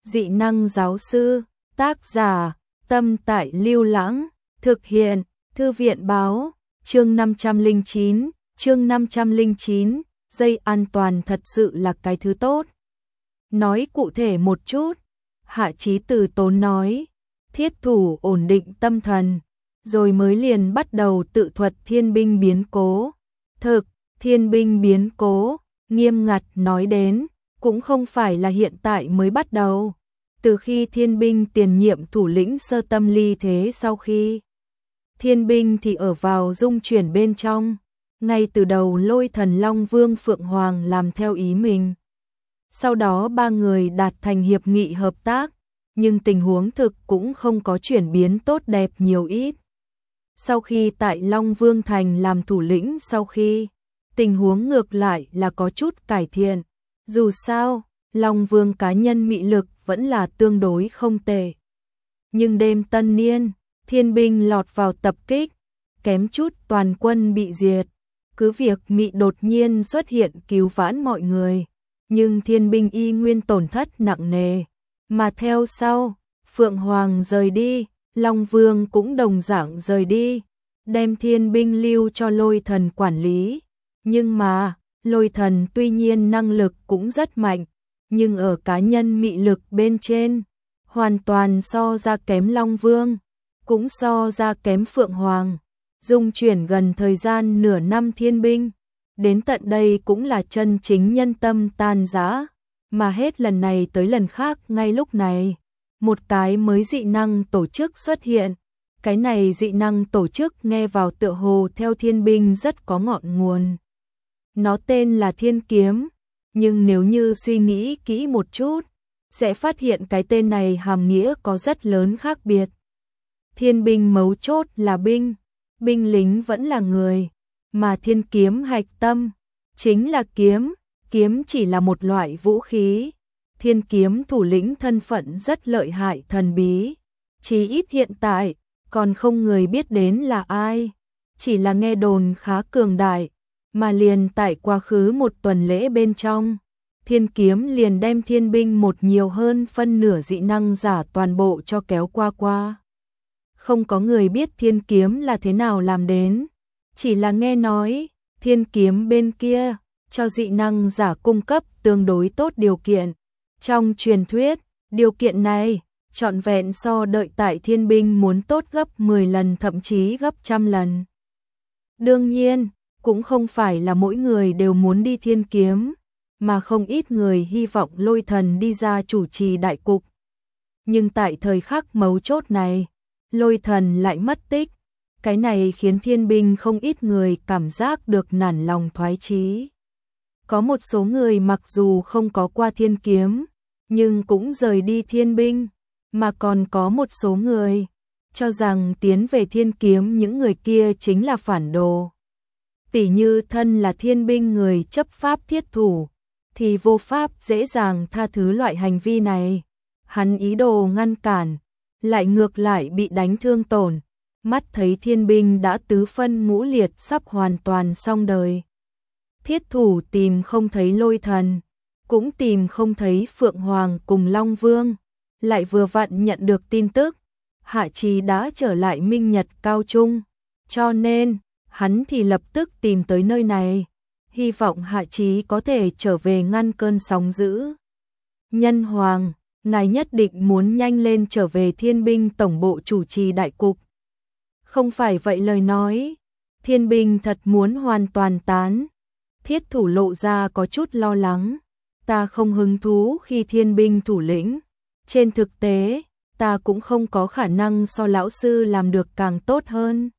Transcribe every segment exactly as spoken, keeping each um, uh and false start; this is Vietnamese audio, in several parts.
Dị năng giáo sư, tác giả, Tâm Tại Lưu Lãng, thực hiện, Thư viện báo, chương năm trăm lẻ chín, chương năm trăm lẻ chín, dây an toàn thật sự là cái thứ tốt. Nói cụ thể một chút, Hạ Chí Từ Tốn nói, thiết thủ ổn định tâm thần, rồi mới liền bắt đầu tự thuật thiên binh biến cố. Thực, thiên binh biến cố, nghiêm ngặt nói đến, cũng không phải là hiện tại mới bắt đầu. Từ khi thiên binh tiền nhiệm thủ lĩnh Sơ Tâm ly thế sau khi thiên binh thì ở vào dung chuyển bên trong, ngay từ đầu Lôi Thần Long Vương Phượng Hoàng làm theo ý mình. Sau đó ba người đạt thành hiệp nghị hợp tác, nhưng tình huống thực cũng không có chuyển biến tốt đẹp nhiều ít. Sau khi tại Long Vương Thành làm thủ lĩnh sau khi, tình huống ngược lại là có chút cải thiện. Dù sao, Long Vương cá nhân mị lực vẫn là tương đối không tệ. Nhưng đêm tân niên, thiên binh lọt vào tập kích, kém chút toàn quân bị diệt. Cứ việc mị đột nhiên xuất hiện cứu vãn mọi người, nhưng thiên binh y nguyên tổn thất nặng nề. Mà theo sau, Phượng Hoàng rời đi, Long Vương cũng đồng dạng rời đi, đem thiên binh lưu cho Lôi Thần quản lý. Nhưng mà, Lôi Thần tuy nhiên năng lực cũng rất mạnh, nhưng ở cá nhân mị lực bên trên, hoàn toàn so ra kém Long Vương, cũng so ra kém Phượng Hoàng. Dung chuyển gần thời gian nửa năm thiên binh, đến tận đây cũng là chân chính nhân tâm tan rã, mà hết lần này tới lần khác ngay lúc này, một cái mới dị năng tổ chức xuất hiện. Cái này dị năng tổ chức nghe vào tựa hồ theo thiên binh rất có ngọn nguồn. Nó tên là Thiên Kiếm, nhưng nếu như suy nghĩ kỹ một chút, sẽ phát hiện cái tên này hàm nghĩa có rất lớn khác biệt. Thiên binh mấu chốt là binh, binh lính vẫn là người, mà thiên kiếm hạch tâm chính là kiếm, kiếm chỉ là một loại vũ khí. Thiên kiếm thủ lĩnh thân phận rất lợi hại thần bí, chí ít hiện tại còn không người biết đến là ai, chỉ là nghe đồn khá cường đại, mà liền tại quá khứ một tuần lễ bên trong, thiên kiếm liền đem thiên binh một nhiều hơn phân nửa dị năng giả toàn bộ cho kéo qua qua. Không có người biết thiên kiếm là thế nào làm đến, chỉ là nghe nói, thiên kiếm bên kia, cho dị năng giả cung cấp tương đối tốt điều kiện. Trong truyền thuyết, điều kiện này, trọn vẹn so đợi tại thiên binh muốn tốt gấp mười lần thậm chí gấp trăm lần. Đương nhiên, cũng không phải là mỗi người đều muốn đi thiên kiếm, mà không ít người hy vọng Lôi Thần đi ra chủ trì đại cục. Nhưng tại thời khắc mấu chốt này, Lôi Thần lại mất tích, cái này khiến thiên binh không ít người cảm giác được nản lòng thoái chí. Có một số người mặc dù không có qua thiên kiếm, nhưng cũng rời đi thiên binh, mà còn có một số người cho rằng tiến về thiên kiếm những người kia chính là phản đồ. Tỉ như thân là thiên binh người chấp pháp thiết thủ, thì vô pháp dễ dàng tha thứ loại hành vi này. Hắn ý đồ ngăn cản, lại ngược lại bị đánh thương tổn, mắt thấy thiên binh đã tứ phân ngũ liệt sắp hoàn toàn xong đời. Thiết thủ tìm không thấy Lôi Thần, cũng tìm không thấy Phượng Hoàng cùng Long Vương, lại vừa vặn nhận được tin tức, Hạ Chí đã trở lại Minh Nhật Cao Trung, cho nên, hắn thì lập tức tìm tới nơi này, hy vọng Hạ Chí có thể trở về ngăn cơn sóng dữ. Nhân Hoàng, ngài nhất định muốn nhanh lên trở về thiên binh tổng bộ chủ trì đại cục. Không phải vậy lời nói, thiên binh thật muốn hoàn toàn tán. Thiết thủ lộ ra có chút lo lắng, ta không hứng thú khi thiên binh thủ lĩnh. Trên thực tế, ta cũng không có khả năng so lão sư làm được càng tốt hơn.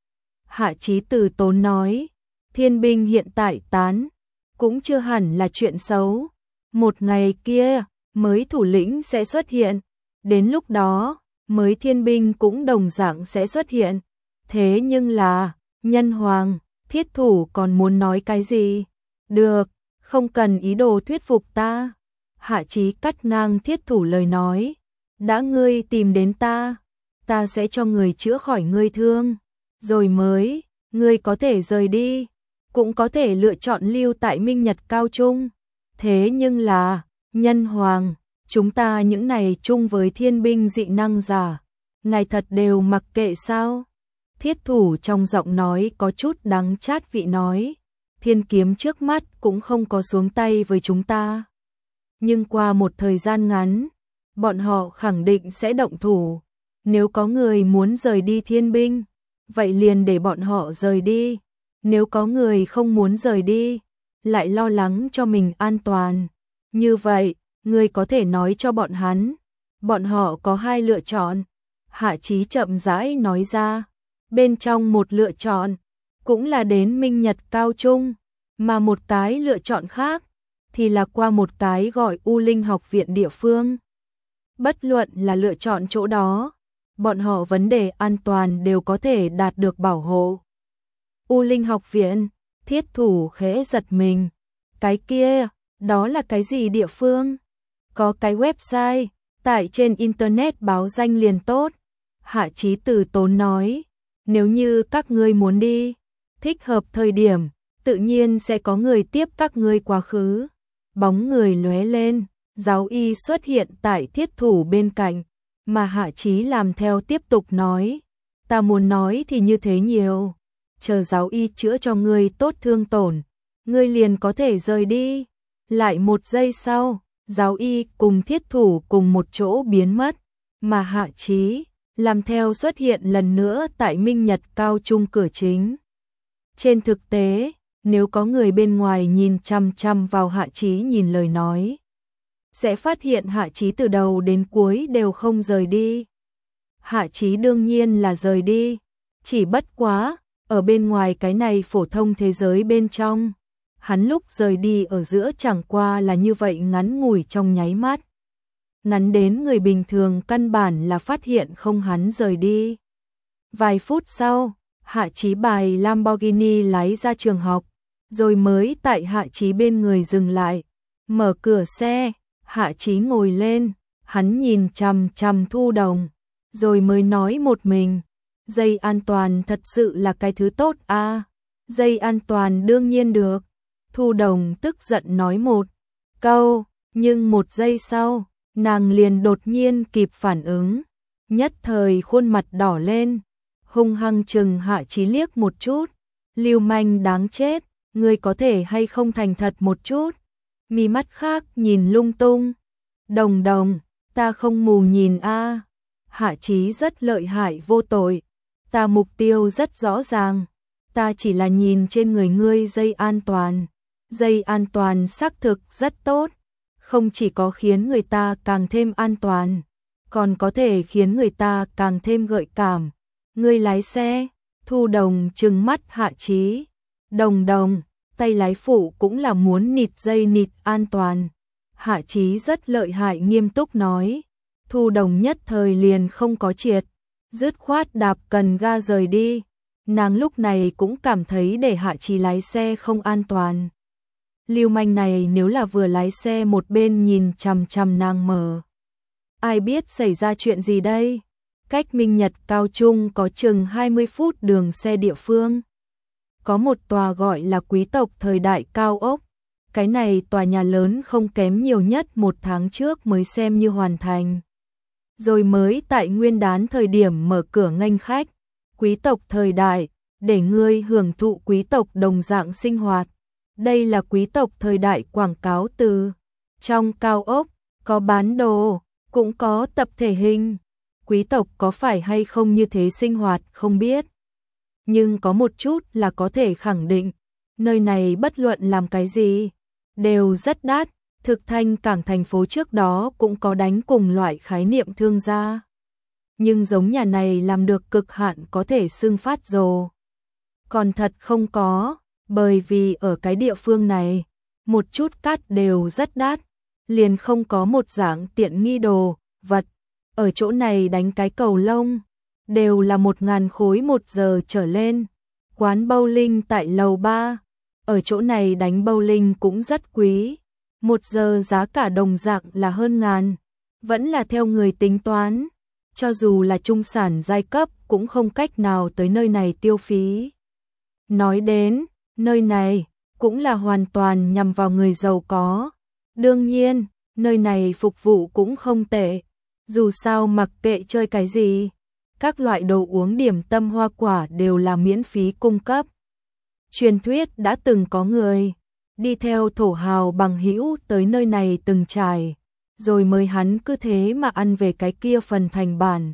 Hạ Chí Từ Tốn nói, thiên binh hiện tại tán, cũng chưa hẳn là chuyện xấu. Một ngày kia, mới thủ lĩnh sẽ xuất hiện, đến lúc đó, mới thiên binh cũng đồng dạng sẽ xuất hiện. Thế nhưng là, Nhân Hoàng, thiết thủ còn muốn nói cái gì? Được, không cần ý đồ thuyết phục ta. Hạ Chí cắt ngang thiết thủ lời nói, đã ngươi tìm đến ta, ta sẽ cho người chữa khỏi ngươi thương, rồi mới, ngươi có thể rời đi, cũng có thể lựa chọn lưu tại Minh Nhật Cao Trung. Thế nhưng là, Nhân Hoàng, chúng ta những này chung với thiên binh dị năng giả, ngài thật đều mặc kệ sao? Thiết thủ trong giọng nói có chút đắng chát vị nói, thiên kiếm trước mắt cũng không có xuống tay với chúng ta. Nhưng qua một thời gian ngắn, bọn họ khẳng định sẽ động thủ. Nếu có người muốn rời đi thiên binh, vậy liền để bọn họ rời đi. Nếu có người không muốn rời đi, lại lo lắng cho mình an toàn. Như vậy, người có thể nói cho bọn hắn, bọn họ có hai lựa chọn. Hạ Chí chậm rãi nói ra, bên trong một lựa chọn, cũng là đến Minh Nhật Cao Trung, mà một cái lựa chọn khác, thì là qua một cái gọi U Linh học viện địa phương. Bất luận là lựa chọn chỗ đó, bọn họ vấn đề an toàn đều có thể đạt được bảo hộ. U Linh học viện, thiết thủ khẽ giật mình. Cái kia, đó là cái gì địa phương? Có cái website, tại trên internet báo danh liền tốt. Hạ Chí từ tốn nói, nếu như các ngươi muốn đi, thích hợp thời điểm, tự nhiên sẽ có người tiếp các ngươi quá khứ. Bóng người lóe lên, giáo y xuất hiện tại thiết thủ bên cạnh, mà Hạ Chí làm theo tiếp tục nói, ta muốn nói thì như thế nhiều, chờ giáo y chữa cho ngươi tốt thương tổn, ngươi liền có thể rời đi. Lại một giây sau, giáo y cùng thiết thủ cùng một chỗ biến mất, mà Hạ Chí làm theo xuất hiện lần nữa tại Minh Nhật Cao Trung cửa chính. Trên thực tế, nếu có người bên ngoài nhìn chăm chăm vào Hạ Chí nhìn lời nói, sẽ phát hiện Hạ Chí từ đầu đến cuối đều không rời đi. Hạ Chí đương nhiên là rời đi, chỉ bất quá, ở bên ngoài cái này phổ thông thế giới bên trong, hắn lúc rời đi ở giữa chẳng qua là như vậy ngắn ngủi trong nháy mắt. Ngắn đến người bình thường căn bản là phát hiện không hắn rời đi. Vài phút sau, Hạ Chí bài Lamborghini lái ra trường học, rồi mới tại Hạ Chí bên người dừng lại, mở cửa xe, Hạ Chí ngồi lên, hắn nhìn chằm chằm Thu Đồng, rồi mới nói một mình, dây an toàn thật sự là cái thứ tốt a. À, dây an toàn đương nhiên được. Thu Đồng tức giận nói một câu, nhưng một giây sau, nàng liền đột nhiên kịp phản ứng, nhất thời khuôn mặt đỏ lên, hung hăng chừng Hạ Chí liếc một chút, lưu manh đáng chết, ngươi có thể hay không thành thật một chút. Mi mắt khác nhìn lung tung. Đồng Đồng, ta không mù nhìn a. À. Hạ Chí rất lợi hại vô tội, ta mục tiêu rất rõ ràng, ta chỉ là nhìn trên người ngươi dây an toàn. Dây an toàn xác thực rất tốt, không chỉ có khiến người ta càng thêm an toàn, còn có thể khiến người ta càng thêm gợi cảm. Ngươi lái xe. Thu Đồng trừng mắt Hạ Chí. Đồng Đồng, tay lái phụ cũng là muốn nịt dây nịt an toàn. Hạ Chí rất lợi hại nghiêm túc nói. Thu Đồng nhất thời liền không có triệt, dứt khoát đạp cần ga rời đi. Nàng lúc này cũng cảm thấy để Hạ Chí lái xe không an toàn. Lưu manh này nếu là vừa lái xe một bên nhìn chằm chằm nàng mở, ai biết xảy ra chuyện gì đây? Cách Minh Nhật Cao Trung có chừng hai mươi phút đường xe địa phương. Có một tòa gọi là quý tộc thời đại cao ốc. Cái này tòa nhà lớn không kém nhiều nhất một tháng trước mới xem như hoàn thành. Rồi mới tại nguyên đán thời điểm mở cửa nghênh khách. Quý tộc thời đại, để ngươi hưởng thụ quý tộc đồng dạng sinh hoạt. Đây là quý tộc thời đại quảng cáo từ. Trong cao ốc, có bán đồ, cũng có tập thể hình. Quý tộc có phải hay không như thế sinh hoạt không biết. Nhưng có một chút là có thể khẳng định, nơi này bất luận làm cái gì, đều rất đắt. Thực Thanh cảng thành phố trước đó cũng có đánh cùng loại khái niệm thương gia. Nhưng giống nhà này làm được cực hạn có thể xưng phát rồ. Còn thật không có, bởi vì ở cái địa phương này, một chút cát đều rất đắt, liền không có một dạng tiện nghi đồ, vật. Ở chỗ này đánh cái cầu lông, đều là một ngàn khối một giờ trở lên. Quán bowling tại lầu ba, ở chỗ này đánh bowling cũng rất quý. Một giờ giá cả đồng dạng là hơn ngàn, vẫn là theo người tính toán. Cho dù là trung sản giai cấp cũng không cách nào tới nơi này tiêu phí. Nói đến, nơi này cũng là hoàn toàn nhằm vào người giàu có. Đương nhiên, nơi này phục vụ cũng không tệ, dù sao mặc kệ chơi cái gì, các loại đồ uống điểm tâm hoa quả đều là miễn phí cung cấp. Truyền thuyết đã từng có người đi theo thổ hào bằng hữu tới nơi này từng trải, rồi mới hắn cứ thế mà ăn về cái kia phần thành bản.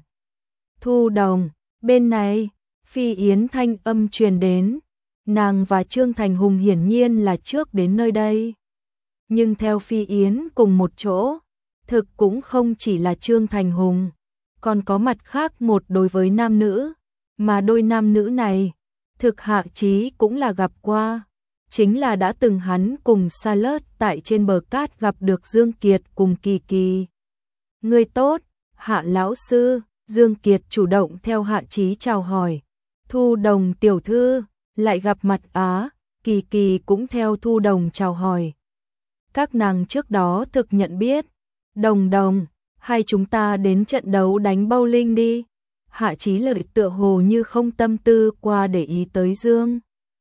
Thu Đồng, bên này, Phi Yến thanh âm truyền đến, nàng và Trương Thành Hùng hiển nhiên là trước đến nơi đây. Nhưng theo Phi Yến cùng một chỗ, thực cũng không chỉ là Trương Thành Hùng, còn có mặt khác một đối với nam nữ, mà đôi nam nữ này, thực Hạ Chí cũng là gặp qua, chính là đã từng hắn cùng Sa Lớt tại trên bờ cát gặp được Dương Kiệt cùng Kỳ Kỳ. Người tốt, Hạ lão sư, Dương Kiệt chủ động theo Hạ Chí chào hỏi. Thu Đồng tiểu thư, lại gặp mặt á, Kỳ Kỳ cũng theo Thu Đồng chào hỏi. Các nàng trước đó thực nhận biết. Đồng Đồng, hay chúng ta đến trận đấu đánh bowling đi. Hạ Chí lợi tựa hồ như không tâm tư qua để ý tới Dương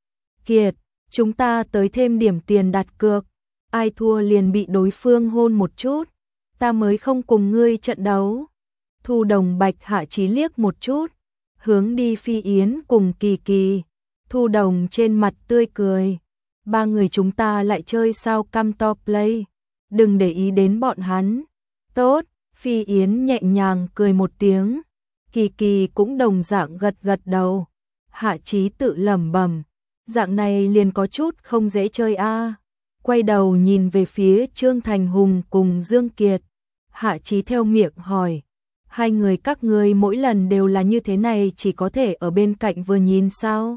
Kiệt, chúng ta tới thêm điểm tiền đặt cược, ai thua liền bị đối phương hôn một chút, ta mới không cùng ngươi trận đấu. Thu Đồng bạch Hạ Chí liếc một chút, hướng đi Phi Yến cùng Kỳ Kỳ. Thu Đồng trên mặt tươi cười, ba người chúng ta lại chơi sao cam to play, đừng để ý đến bọn hắn. Tốt, Phi Yến nhẹ nhàng cười một tiếng, Kỳ Kỳ cũng đồng dạng gật gật đầu. Hạ Chí tự lẩm bẩm, dạng này liền có chút không dễ chơi a. Quay đầu nhìn về phía Trương Thành Hùng cùng Dương Kiệt, Hạ Chí theo miệng hỏi, hai người các ngươi mỗi lần đều là như thế này, chỉ có thể ở bên cạnh vừa nhìn sao?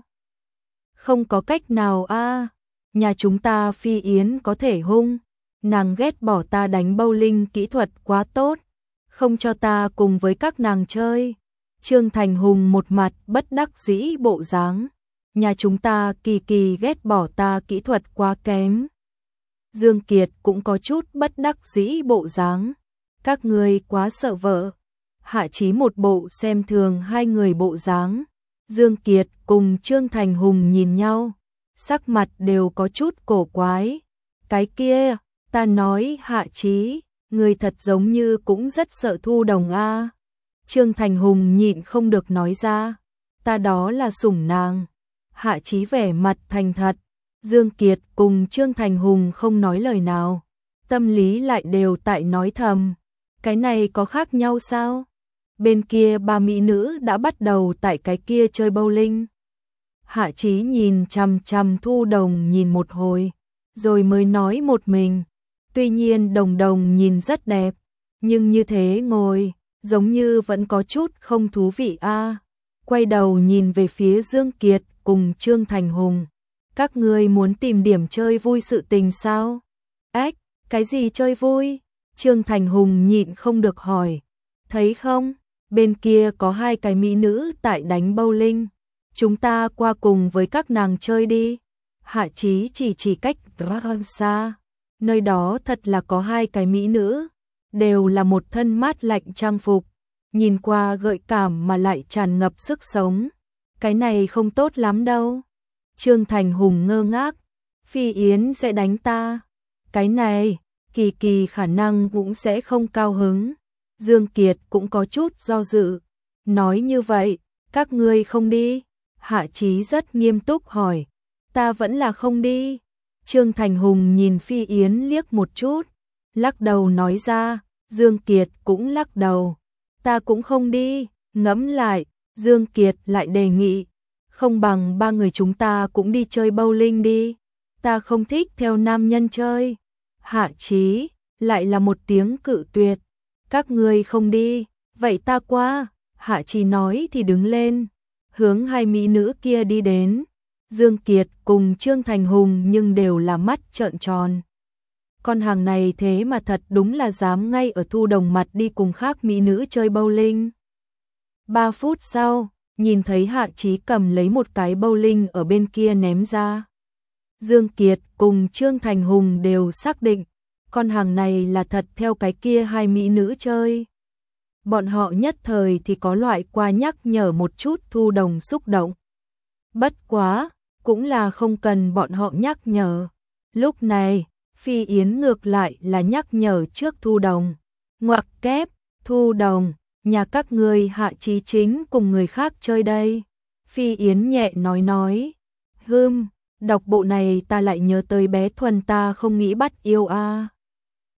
Không có cách nào a, nhà chúng ta Phi Yến có thể hung, nàng ghét bỏ ta đánh bowling kỹ thuật quá tốt, không cho ta cùng với các nàng chơi. Trương Thành Hùng một mặt bất đắc dĩ bộ dáng, nhà chúng ta Kỳ Kỳ ghét bỏ ta kỹ thuật quá kém. Dương Kiệt cũng có chút bất đắc dĩ bộ dáng, các ngươi quá sợ vợ. Hạ Chí một bộ xem thường hai người bộ dáng. Dương Kiệt cùng Trương Thành Hùng nhìn nhau, sắc mặt đều có chút cổ quái. Cái kia, ta nói Hạ Chí, người thật giống như cũng rất sợ Thu Đồng a. Trương Thành Hùng nhịn không được nói ra, ta đó là sủng nàng. Hạ Chí vẻ mặt thành thật, Dương Kiệt cùng Trương Thành Hùng không nói lời nào, tâm lý lại đều tại nói thầm, cái này có khác nhau sao? Bên kia ba mỹ nữ đã bắt đầu tại cái kia chơi bowling. Hạ Chí nhìn chằm chằm Thu Đồng nhìn một hồi, rồi mới nói một mình, tuy nhiên Đồng Đồng nhìn rất đẹp, nhưng như thế ngồi, giống như vẫn có chút không thú vị a. Quay đầu nhìn về phía Dương Kiệt cùng Trương Thành Hùng, các ngươi muốn tìm điểm chơi vui sự tình sao? Ếch, cái gì chơi vui? Trương Thành Hùng nhịn không được hỏi, thấy không? Bên kia có hai cái mỹ nữ tại đánh bowling, chúng ta qua cùng với các nàng chơi đi. Hạ Chí chỉ chỉ cách rất xa, nơi đó thật là có hai cái mỹ nữ, đều là một thân mát lạnh trang phục, nhìn qua gợi cảm mà lại tràn ngập sức sống. Cái này không tốt lắm đâu. Trương Thành Hùng ngơ ngác, Phi Yến sẽ đánh ta. Cái này, Kỳ Kỳ khả năng cũng sẽ không cao hứng. Dương Kiệt cũng có chút do dự, nói như vậy, các ngươi không đi? Hạ Chí rất nghiêm túc hỏi, ta vẫn là không đi. Trương Thành Hùng nhìn Phi Yến liếc một chút, lắc đầu nói ra. Dương Kiệt cũng lắc đầu, ta cũng không đi. Ngẫm lại, Dương Kiệt lại đề nghị, không bằng ba người chúng ta cũng đi chơi bowling đi, ta không thích theo nam nhân chơi. Hạ Chí lại là một tiếng cự tuyệt, các ngươi không đi, vậy ta qua. Hạ Chí nói thì đứng lên, hướng hai mỹ nữ kia đi đến. Dương Kiệt cùng Trương Thành Hùng nhưng đều là mắt trợn tròn. Con hàng này thế mà thật đúng là dám ngay ở Thu Đồng mặt đi cùng khác mỹ nữ chơi bowling. Ba phút sau, nhìn thấy Hạ Chí cầm lấy một cái bowling ở bên kia ném ra. Dương Kiệt cùng Trương Thành Hùng đều xác định, con hàng này là thật theo cái kia hai mỹ nữ chơi. Bọn họ nhất thời thì có loại qua nhắc nhở một chút Thu Đồng xúc động. Bất quá, cũng là không cần bọn họ nhắc nhở. Lúc này, Phi Yến ngược lại là nhắc nhở trước Thu Đồng. Ngoặc kép, Thu Đồng, nhà các ngươi Hạ Chí Chính cùng người khác chơi đây. Phi Yến nhẹ nói nói. Hừm, đọc bộ này ta lại nhớ tới bé Thuần ta không nghĩ bắt yêu a. À.